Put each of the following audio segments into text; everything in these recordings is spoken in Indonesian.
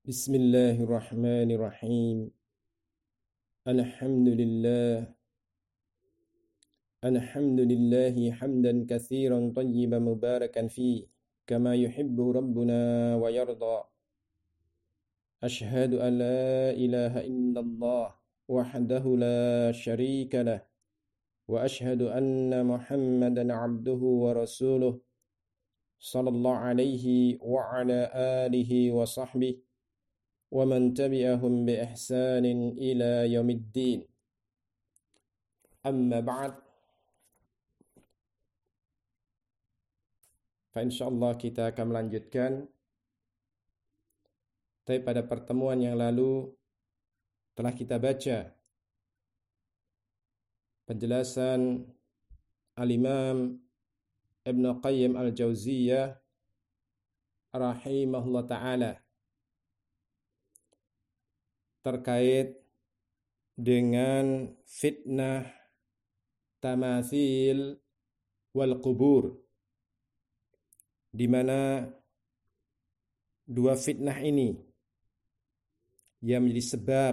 Bismillahirrahmanirrahim. Alhamdulillah. Alhamdulillahi hamdan katsiran tayyiban mubarakan fi kama yuhibbu rabbuna wa yarda. Ashhadu an la ilaha illallah wahdahu la syarika lah wa ashhadu anna Muhammadan abduhu wa rasuluh sallallahu alaihi wa ala alihi wa sahbihi wa man tabi'ahum bi ihsanin ila yaumiddin. Amma ba'd. Fa insyaallah kita akan melanjutkan. Tapi pada pertemuan yang lalu telah kita baca penjelasan Al-Imam Ibn Qayyim Al-Jauziyah rahimahullah ta'ala terkait dengan fitnah tamathil wal qubur, di mana dua fitnah ini yang menjadi sebab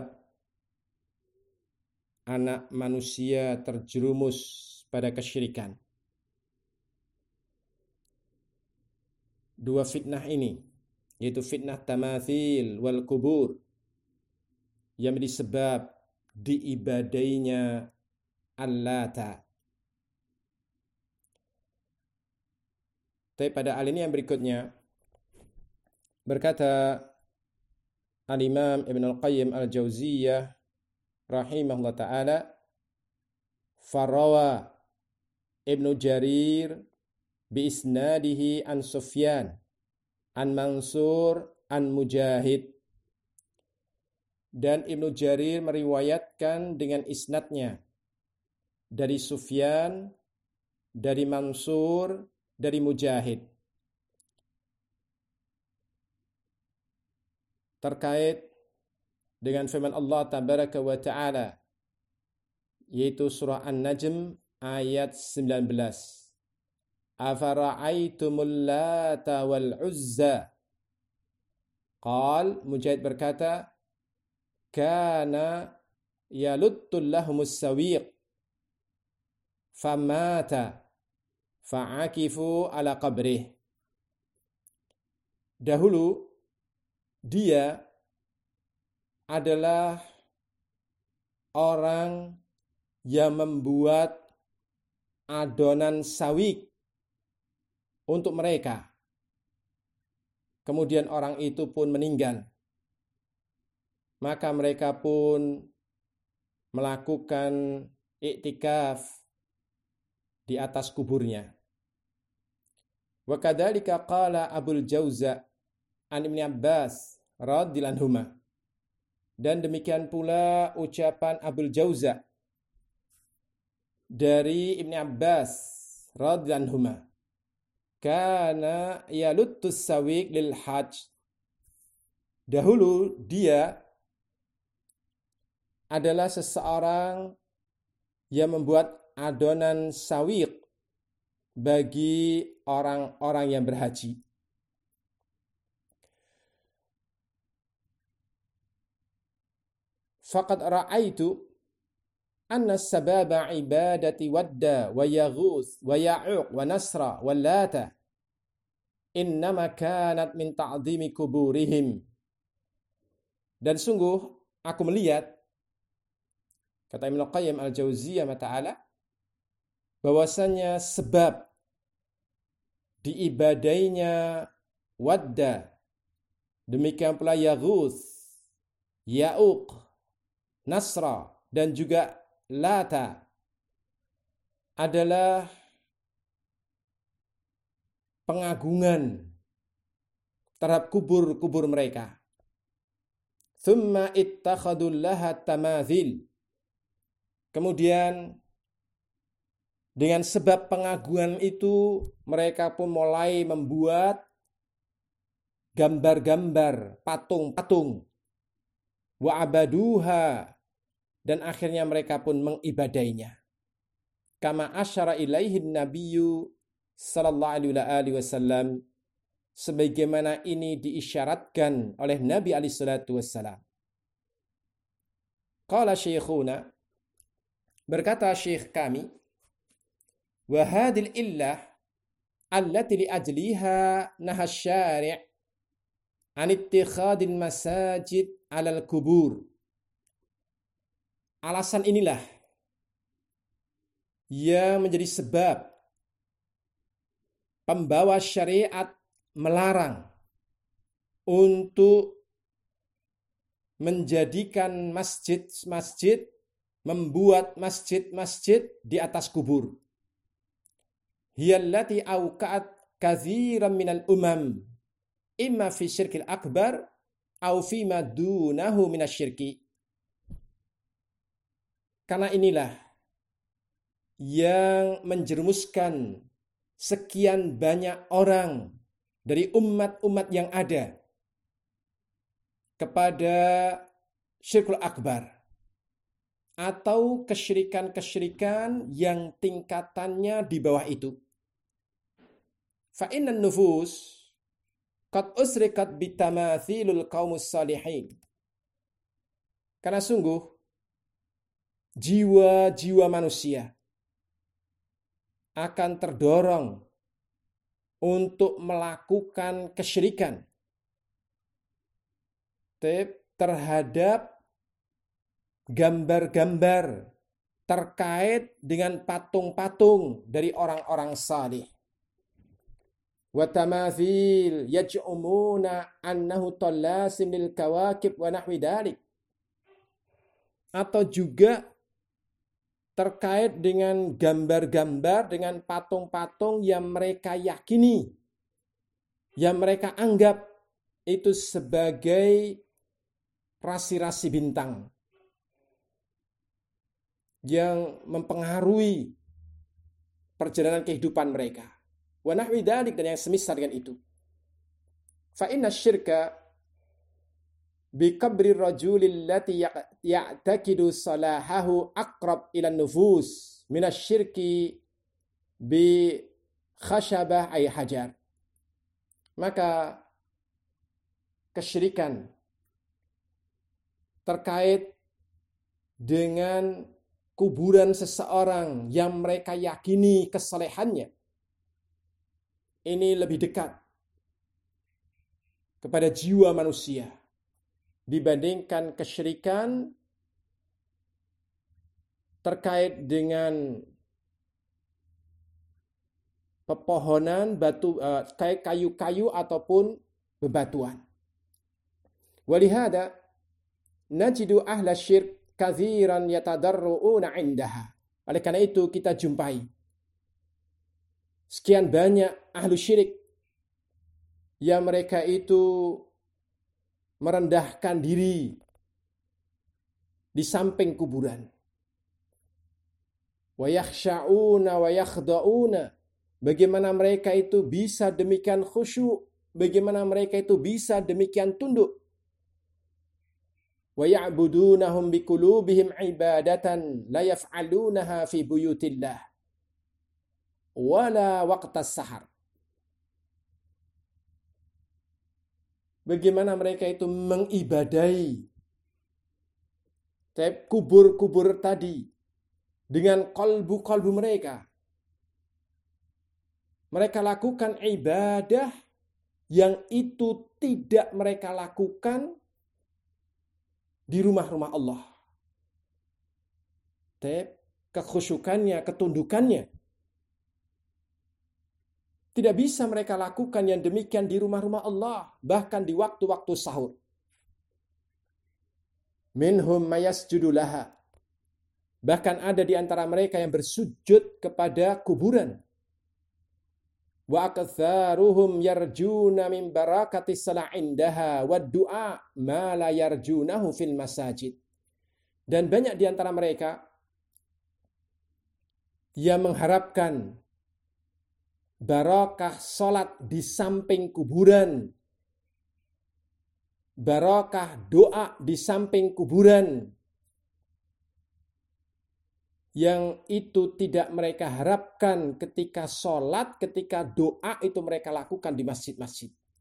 anak manusia terjerumus pada kesyirikan. Dua fitnah ini, yaitu fitnah tamathil wal qubur, yang menjadi sebab diibadainya Al-Lata. Tapi pada hal ini yang berikutnya, berkata Al-Imam Ibn Al-Qayyim Al-Jauziyah rahimahullah ta'ala, farawa Ibn Jarir bi isnadihi an Sufyan an Mansur an Mujahid. Dan Ibnu Jarir meriwayatkan dengan isnadnya dari Sufyan, dari Mansur, dari Mujahid, terkait dengan firman Allah tabaraka wa ta'ala, yaitu surah An-Najm ayat 19. Afara'aitumul Lata wal Uzza. Qal, Mujahid berkata, kana yaluttul lahumus sawiq famata fa'akifu ala qabrih. Dahulu dia adalah orang yang membuat adonan sawik untuk mereka. Kemudian orang itu pun meninggal. Maka mereka pun melakukan iktikaf di atas kuburnya. Wa kadzalika qala Abul Jauza an Ibnu Abbas radhiyallahu anhuma. Dan demikian pula ucapan Abul Jauza dari Ibnu Abbas radhiyallahu anhuma. Kana yaluttus sawiq lil hajj. Dahulu dia adalah seseorang yang membuat adonan sawiq bagi orang-orang yang berhaji. Faqad ra'aitu anna sababa ibadati wadda wa yaghus wa ya'uq wa nasra wa lata innama kanat min ta'zimi kuburihim. Dan sungguh aku melihat, kata Ibnu Qayyim Al-Jauziyah ta'ala, bahwasannya sebab diibadainya Wadda, demikian pula Yaghus, Ya'uq, Nasra, dan juga Lata adalah pengagungan terhadap kubur-kubur mereka. Thumma ittakhadul laha tamathil. Kemudian dengan sebab pengagungan itu mereka pun mulai membuat gambar-gambar, patung-patung. Wa abaduha, dan akhirnya mereka pun mengibadainya. Kama asyara ilaihi nabiyyu sallallahu alaihi wasallam, sebagaimana ini diisyaratkan oleh Nabi alaihi salatu wassalam. Qala syekhuna, berkata syekh kami, wa hadhil illah allati li ajliha nahas syari' an ittikhadil masajid alal kubur. Alasan inilah yang menjadi sebab pembawa syariat melarang untuk menjadikan masjid-masjid, membuat masjid-masjid di atas kubur. Hiyallati awqa'at katsiran minal umam imma fi syirkil akbar au fi ma dunahu minasyirki. Karena inilah yang menjerumuskan sekian banyak orang dari umat-umat yang ada kepada syirkul akbar atau kesyirikan-kesyirikan yang tingkatannya di bawah itu. Fa innan nufus qad usrikat bitamathilul qaumus salihin. Karena sungguh jiwa-jiwa manusia akan terdorong untuk melakukan kesyirikan terhadap gambar-gambar terkait dengan patung-patung dari orang-orang salih. Wa tamathil yaj'umuna annahu tallasim lil kawakib wa nahwi dalik. Atau juga terkait dengan gambar-gambar, dengan patung-patung yang mereka yakini, yang mereka anggap itu sebagai rasi-rasi bintang yang mempengaruhi perjalanan kehidupan mereka. Wa nahwi dzalik, dan yang semisal dengan itu. Fa inna syirka bi qabri rajulil lati ya'taqidu salahahu aqrab ila nufus min asyirki bi khashabah ay hajar. Maka kesyirikan terkait dengan kuburan seseorang yang mereka yakini kesalehannya ini lebih dekat kepada jiwa manusia dibandingkan kesyirikan terkait dengan pepohonan, batu, kayak kayu-kayu ataupun bebatuan. Walihada najidu ahla syirk katsiran yatadarruuna indaha. Oleh karena itu kita jumpai sekian banyak ahlu syirik yang mereka itu merendahkan diri di samping kuburan. Wa yakhsha'una wa yakhda'una. Bagaimana mereka itu bisa demikian khusyuk, bagaimana mereka itu bisa demikian tunduk. Wa ya'budunahum biqulubihim ibadatan la yaf'alunaha fi buyutillah wala waqtas sahar. Bagaimana mereka itu mengibadahi kubur-kubur tadi dengan kalbu-kalbu mereka. Mereka lakukan ibadah yang itu tidak mereka lakukan di rumah-rumah Allah. Kekhusyukannya, ketundukannya tidak bisa mereka lakukan yang demikian di rumah-rumah Allah, bahkan di waktu-waktu sahur. Minhum mayasjudu laha. Bahkan ada di antara mereka yang bersujud kepada kuburan. Wa aktsaruhum yarjuna min barakati salah indaha wa du'a ma la yarjunahu fil masajid. Dan banyak di antara mereka yang mengharapkan barakah salat di samping kuburan, barakah doa di samping kuburan, yang itu tidak mereka harapkan ketika sholat, ketika doa itu mereka lakukan di masjid-masjid.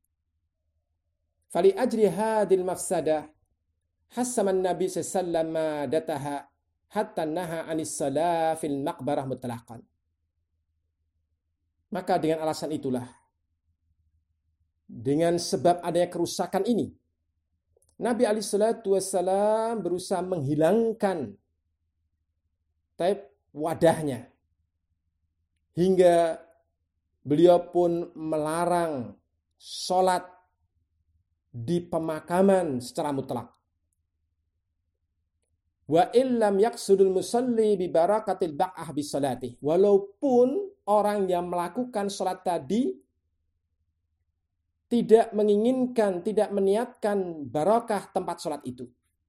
Fali ajri hadil mafsadah hasaman Nabi sallallahu dataha hatta naha anis salah fil maqbarah mutlaqan. Maka dengan alasan itulah, dengan sebab adanya kerusakan ini, Nabi SAW berusaha menghilangkan wadahnya, hingga beliau pun melarang sholat di pemakaman secara mutlak. Wa illam yaqsudul musalli bi barakatil baq'ah bi salatih. Walaupun orang yang melakukan sholat tadi tidak menginginkan, tidak meniatkan barakah tempat sholat itu.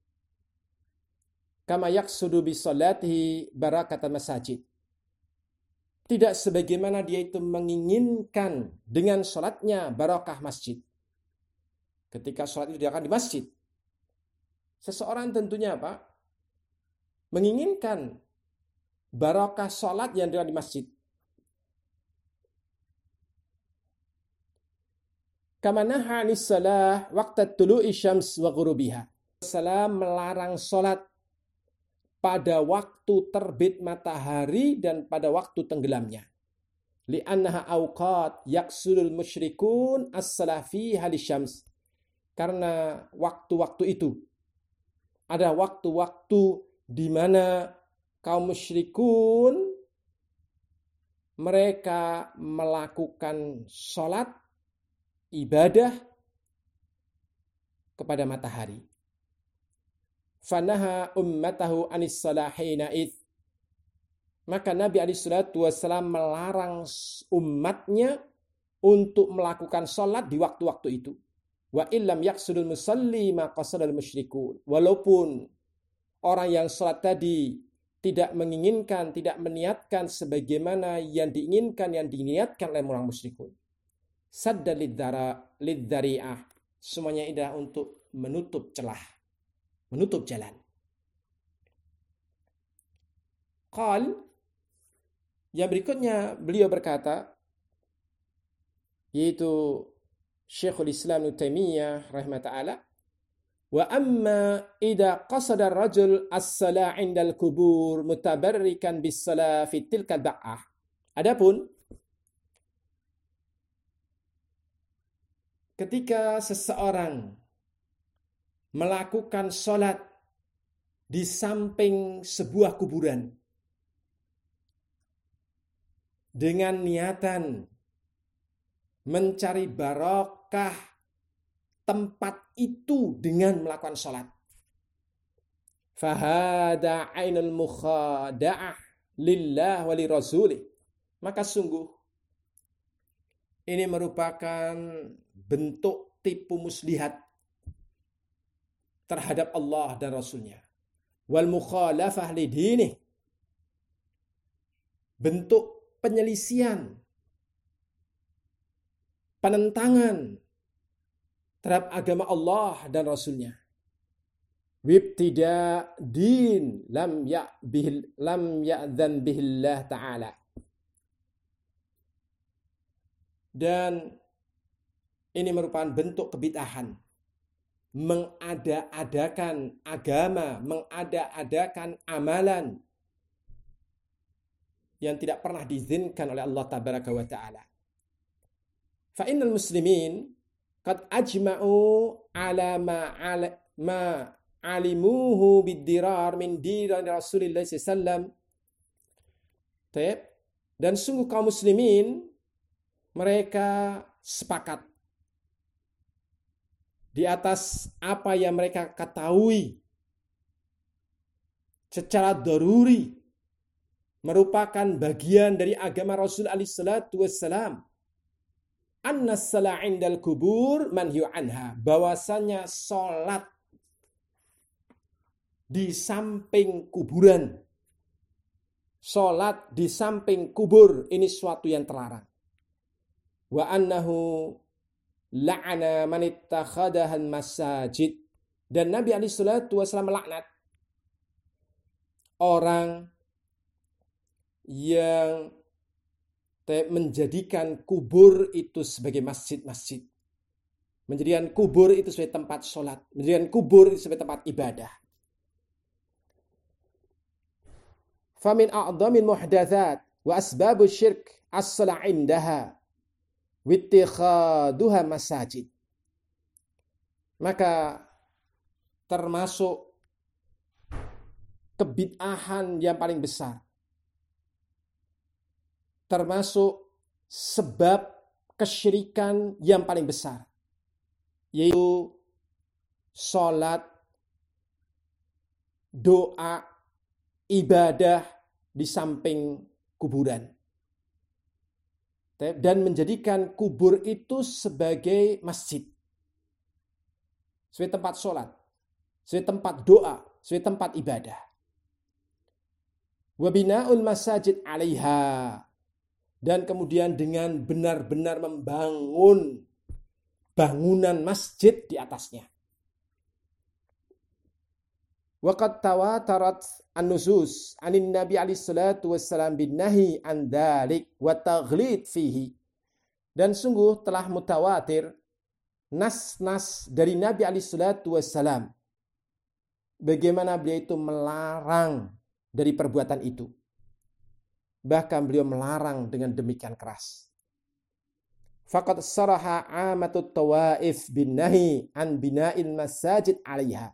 Kama yaqsudu bi salatihi barakatal masajid. Tidak sebagaimana dia itu menginginkan dengan sholatnya barakah masjid. Ketika sholat itu dilakukan di masjid, seseorang tentunya apa? Menginginkan barakah sholat yang dilakukan di masjid. Kama naha anis salah waqta tulu'i syams wa ghurubiha. Salam melarang sholat pada waktu terbit matahari dan pada waktu tenggelamnya. Li'annaha awqat yaqsudul musyrikun as-salah fiha lisyams. Karena waktu-waktu itu ada waktu-waktu di mana kaum musyrikun mereka melakukan sholat ibadah kepada matahari. Fanaha ummatahu anis salahina id. Maka Nabi SAW melarang umatnya untuk melakukan sholat di waktu-waktu itu. Wa illam yaqsudul musalli ma qasadal musyrikun. Walaupun orang yang sholat tadi tidak menginginkan, tidak meniatkan sebagaimana yang diinginkan, yang diniatkan oleh orang musyrikun. Sadda lidzari'ah. Semuanya indah untuk menutup celah, menutup jalan. Qal, yang berikutnya beliau berkata, yaitu Syekhul Islam Ibnu Taimiyah rahimahullah, wa amma idza qasada ar-rajul as-salah 'inda al-qubur mutabarrikan bis-salah fi tilka al-baq'ah. Adapun ketika seseorang melakukan sholat di samping sebuah kuburan dengan niatan mencari barokah tempat itu dengan melakukan sholat, fahada ainul mukhada'ah lillah wa li rasulih. Maka sungguh ini merupakan bentuk tipu muslihat terhadap Allah dan Rasulnya. Wal mukhalafah li dinih. Bentuk penyelisian, penentangan terhadap agama Allah dan Rasulnya. Wibtida din lam ya'dzan bihillah ta'ala. Dan ini merupakan bentuk kebid'ahan. Mengada-adakan agama, mengada-adakan amalan yang tidak pernah diizinkan oleh Allah Tabaraka wa Ta'ala. Fa innal muslimin qad ajma'u ala ma alimuhu bid-dirar min dirar Rasulillah sallallahu alaihi wasallam. Dan sungguh kaum muslimin mereka sepakat di atas apa yang mereka ketahui secara daruri merupakan bagian dari agama Rasul alaihi salatu wassalam. Annas salah 'indal kubur manhiyu anha. Bahwasanya salat di samping kuburan, salat di samping kubur ini suatu yang terlarang. Wa annahu la'ana man ittakhadahan masajid. Dan Nabi alaihi salatu wasallam melaknat orang yang menjadikan kubur itu sebagai masjid-masjid. menjadikan kubur itu sebagai tempat sholat, menjadikan kubur itu sebagai tempat ibadah. Famin a'dhamil muhdatsat wa asbabus syirk as-salah indaha wittikhaduha masajid. Maka termasuk kebid'ahan yang paling besar, termasuk sebab kesyirikan yang paling besar, yaitu sholat, doa, ibadah di samping kuburan. Dan menjadikan kubur itu sebagai masjid, sebagai tempat sholat, sebagai tempat doa, sebagai tempat ibadah. Wa bina'ul masajid 'alaiha, dan kemudian dengan benar-benar membangun bangunan masjid di atasnya. Wa qad tawatarat an-nusus 'anin Nabi alaihi salatu wassalam bin nahi an dzalik wa taghlid fihi. Dan sungguh telah mutawatir nas-nas dari Nabi alaihi salatu wassalam bagaimana beliau itu melarang dari perbuatan itu. Bahkan beliau melarang dengan demikian keras. Faqad saraha 'amatut tawaif bin nahi an bina'il masajid 'alaiha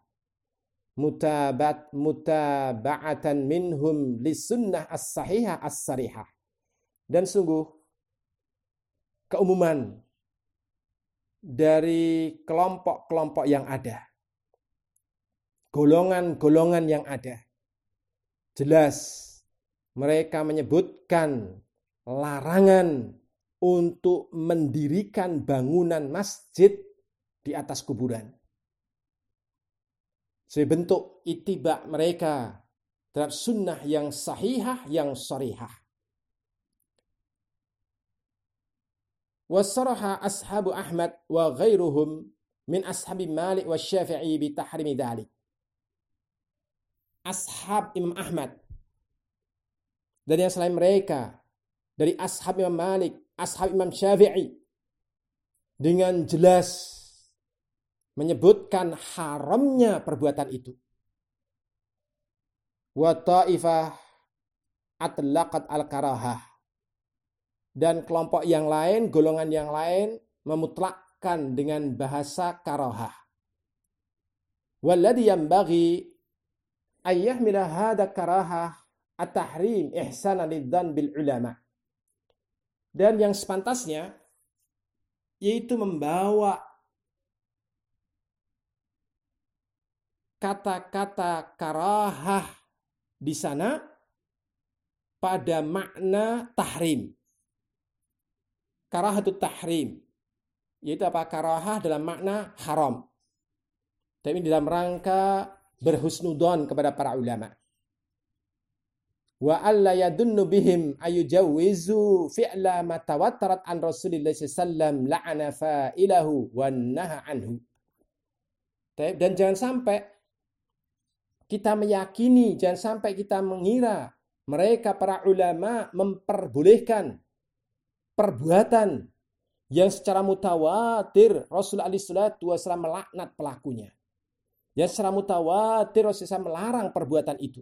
mutaba'atan minhum lisunnah as-sahihah as-sarihah. Dan sungguh keumuman dari kelompok-kelompok yang ada, golongan-golongan yang ada, jelas mereka menyebutkan larangan untuk mendirikan bangunan masjid di atas kuburan sebagai bentuk ittiba mereka terhadap sunnah yang sahihah, yang sharihah. Wasaraha ashabu Ahmad wa ghairuhum min ashabi Malik wa Syafi'i bi tahrimi dzalik. Ashab Imam Ahmad dan yang selain mereka dari ashab Imam Malik, ashab Imam Syafi'i dengan jelas menyebutkan haramnya perbuatan itu. Wa ta'ifah atlaqat al-karahah, dan kelompok yang lain, golongan yang lain memutlakkan dengan bahasa karahah. Walladhi yanbaghi ayyahmila hadha karahah at-tahrim ihsanan lidzan bil ulama. Dan yang sepantasnya yaitu membawa kata-kata karahah di sana pada makna tahrim. Karahatut tahrim, yaitu apa? Karahah dalam makna haram, tapi dalam rangka berhusnudzon kepada para ulama. Wa alla yadunnu bihim ayujawwizu fi'la ma tawattarat an Rasulillah sallallahu alaihi wasallam la'ana fa'ilahu wa naha anhu. Dan jangan sampai kita meyakini, jangan sampai kita mengira mereka para ulama memperbolehkan perbuatan yang secara mutawatir Rasulullah SAW melaknat pelakunya. Yang secara mutawatir Rasulullah SAW melarang perbuatan itu.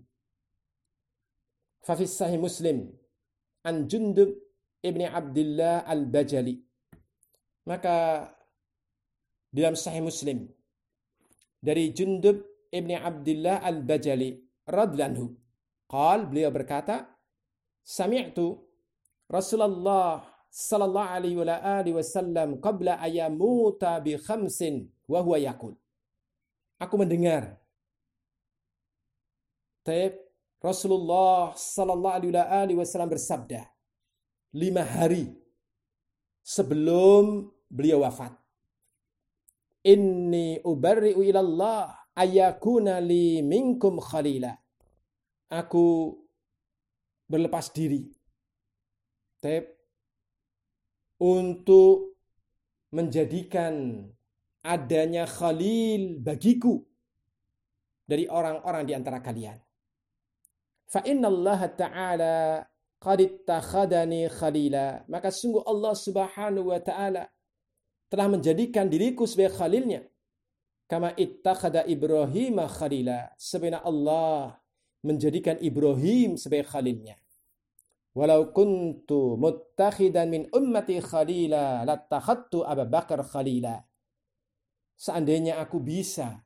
Fafis Sahih Muslim an Jundub ibni Abdillah al-Bajali. Maka dalam Sahih Muslim dari Jundub ibni Abdillah al-Bajali radhiyallahu anhu, beliau berkata, sami'tu Rasulullah sallallahu alaihi wasallam qabla ayamuta bi khamsin wa huwa yaqul. Aku mendengar Rasulullah sallallahu alaihi wasallam bersabda 5 hari sebelum beliau wafat. Inni ubarri'u ilallah ayakuna li minkum khalila. Aku berlepas diri untuk menjadikan adanya khalil bagiku dari orang-orang di antara kalian. Fa innallaha ta'ala qad ittakhadani khalila. Maka sungguh Allah Subhanahu wa ta'ala telah menjadikan diriku sebagai khalilnya. Kama ittakhadha Ibrahim khalila. Sebenarnya Allah menjadikan Ibrahim sebagai khalilnya. Walau kuntu muttakhidan min ummati khalila lattakhadtu Abu Bakar khalila. Seandainya aku bisa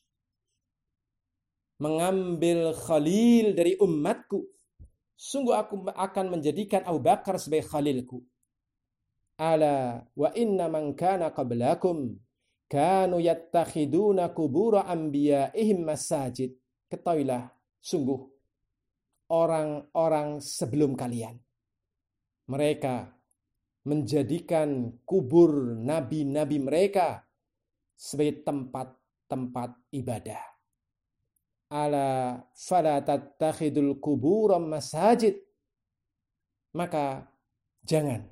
mengambil khalil dari umatku, sungguh aku akan menjadikan Abu Bakar sebagai khalilku. Ala wa inna man kana qablakum kanu yattakhiduna qubura anbiya'ihim masajid. Ketahuilah, sungguh orang-orang sebelum kalian, mereka menjadikan kubur nabi-nabi mereka sebagai tempat-tempat ibadah. Ala fala tattakhidul qubura masajid. Maka jangan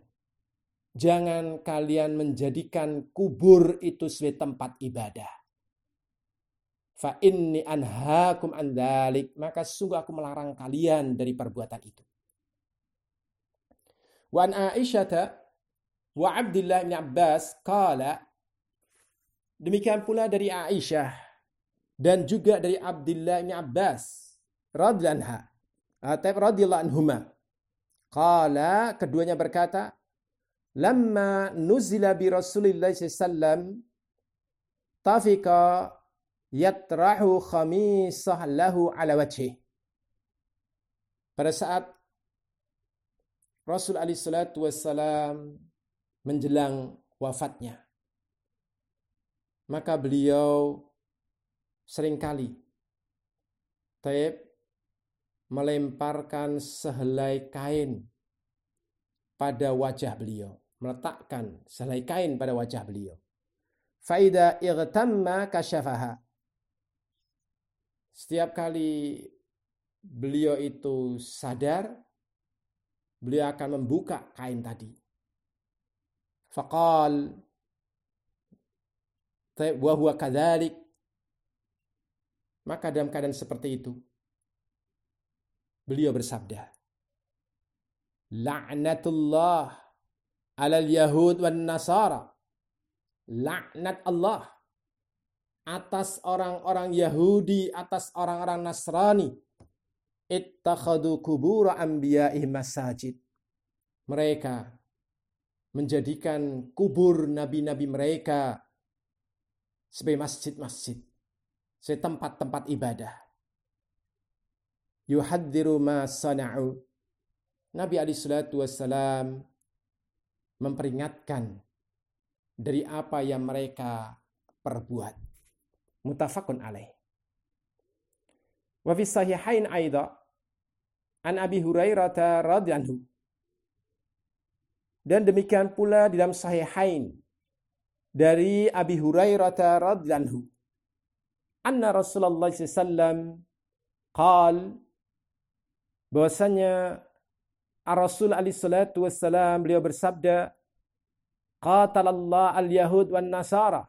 kalian menjadikan kubur itu sebagai tempat ibadah. Fa inni anhaakum an dzalik, maka sungguh aku melarang kalian dari perbuatan itu. Wa an Aisyah wa Abdullah bin Abbas qala, demikian pula dari Aisyah dan juga dari Abdullah bin Abbas radhiyallahu anhuma. Qala, keduanya berkata, lamma nuzila bi Rasulillah sallallahu alaihi wasallam tafika yatrahu khamisah lahu ala wajhih. Pada saat Rasul alaihi salatu wassalam menjelang wafatnya, maka beliau seringkali melemparkan sehelai kain pada wajah beliau, meletakkan sehelai kain pada wajah beliau. Faida igtamma kasyafaha. Setiap kali beliau itu sadar, beliau akan membuka kain tadi. Faqal wa huwa kadzalik. Maka dalam keadaan seperti itu, beliau bersabda, la'natullah alal yahud wan nasara. Laknat Allah atas orang-orang Yahudi, atas orang-orang Nasrani. Ittakhadhu qubur anbiya'ihim masajid. Mereka menjadikan kubur nabi-nabi mereka sebagai masjid-masjid, sebagai tempat-tempat ibadah. Yuhadziru ma sana'u. Nabi alaihi salatu wassalam memperingatkan dari apa yang mereka perbuat. Muttafaqun alaih. Wa fi sahihain aidha an Abi Hurairah radhiyallahu anhu. Dan demikian pula di dalam sahihain dari Abi Hurairah radhiyallahu anhu, anna Rasulullah sallallahu alaihi wasallam qal, bahwasanya Rasul alaihi salatu wassalam beliau bersabda, qatalallah al-yahud wan nasara.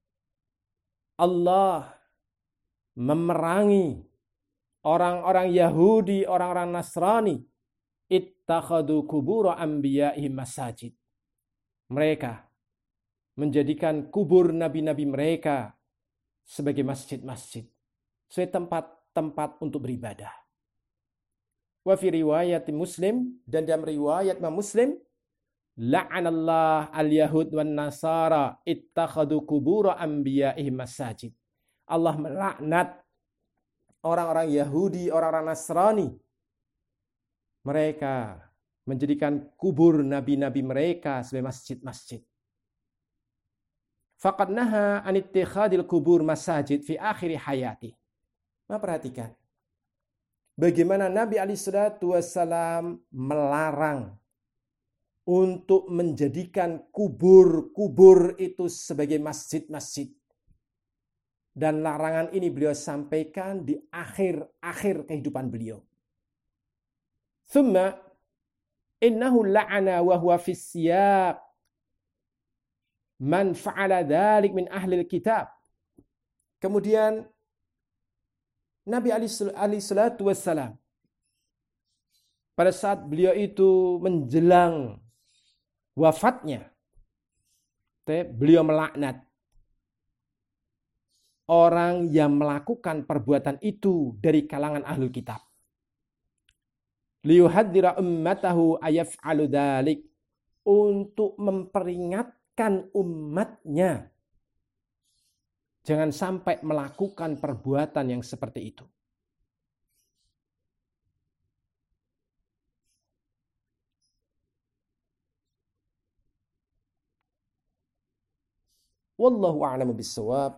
Allah memerangi orang-orang Yahudi, orang-orang Nasrani. Ittakhadhu qubur anbiya'ihim masajid. Mereka menjadikan kubur nabi-nabi mereka sebagai masjid-masjid, sebagai tempat-tempat untuk beribadah. Wa fi riwayat Muslim, dan dalam riwayat Muslim, la'anallah al-yahud wan nasara ittakhadhu qubur anbiya'ihim masajid. Allah melaknat orang-orang Yahudi, orang-orang Nasrani. Mereka menjadikan kubur nabi-nabi mereka sebagai masjid-masjid. Faqad naha an ittikhadil qubur masajid fi akhir hayati. Nah, perhatikan bagaimana Nabi alaihi salatu wasallam melarang untuk menjadikan kubur-kubur itu sebagai masjid-masjid. Dan larangan ini beliau sampaikan di akhir-akhir kehidupan beliau. Thumma innahu la'ana wa huwa fi siyaq man fa'ala dzalik min ahli kitab. Kemudian Nabi alaihi salatu wassalam pada saat beliau itu menjelang wafatnya, beliau melaknat orang yang melakukan perbuatan itu dari kalangan ahlul kitab. Liyuhadzira ummatahu ayaf'alu dzalik, untuk memperingatkan umatnya jangan sampai melakukan perbuatan yang seperti itu. Wallahu a'lamu bis-shawab.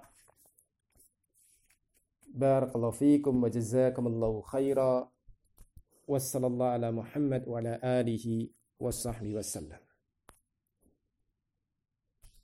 Barakallahu fiikum wa jazakumullahu khaira. Wassallallahu ala Muhammad wa ala alihi wa sahbihi wasallam.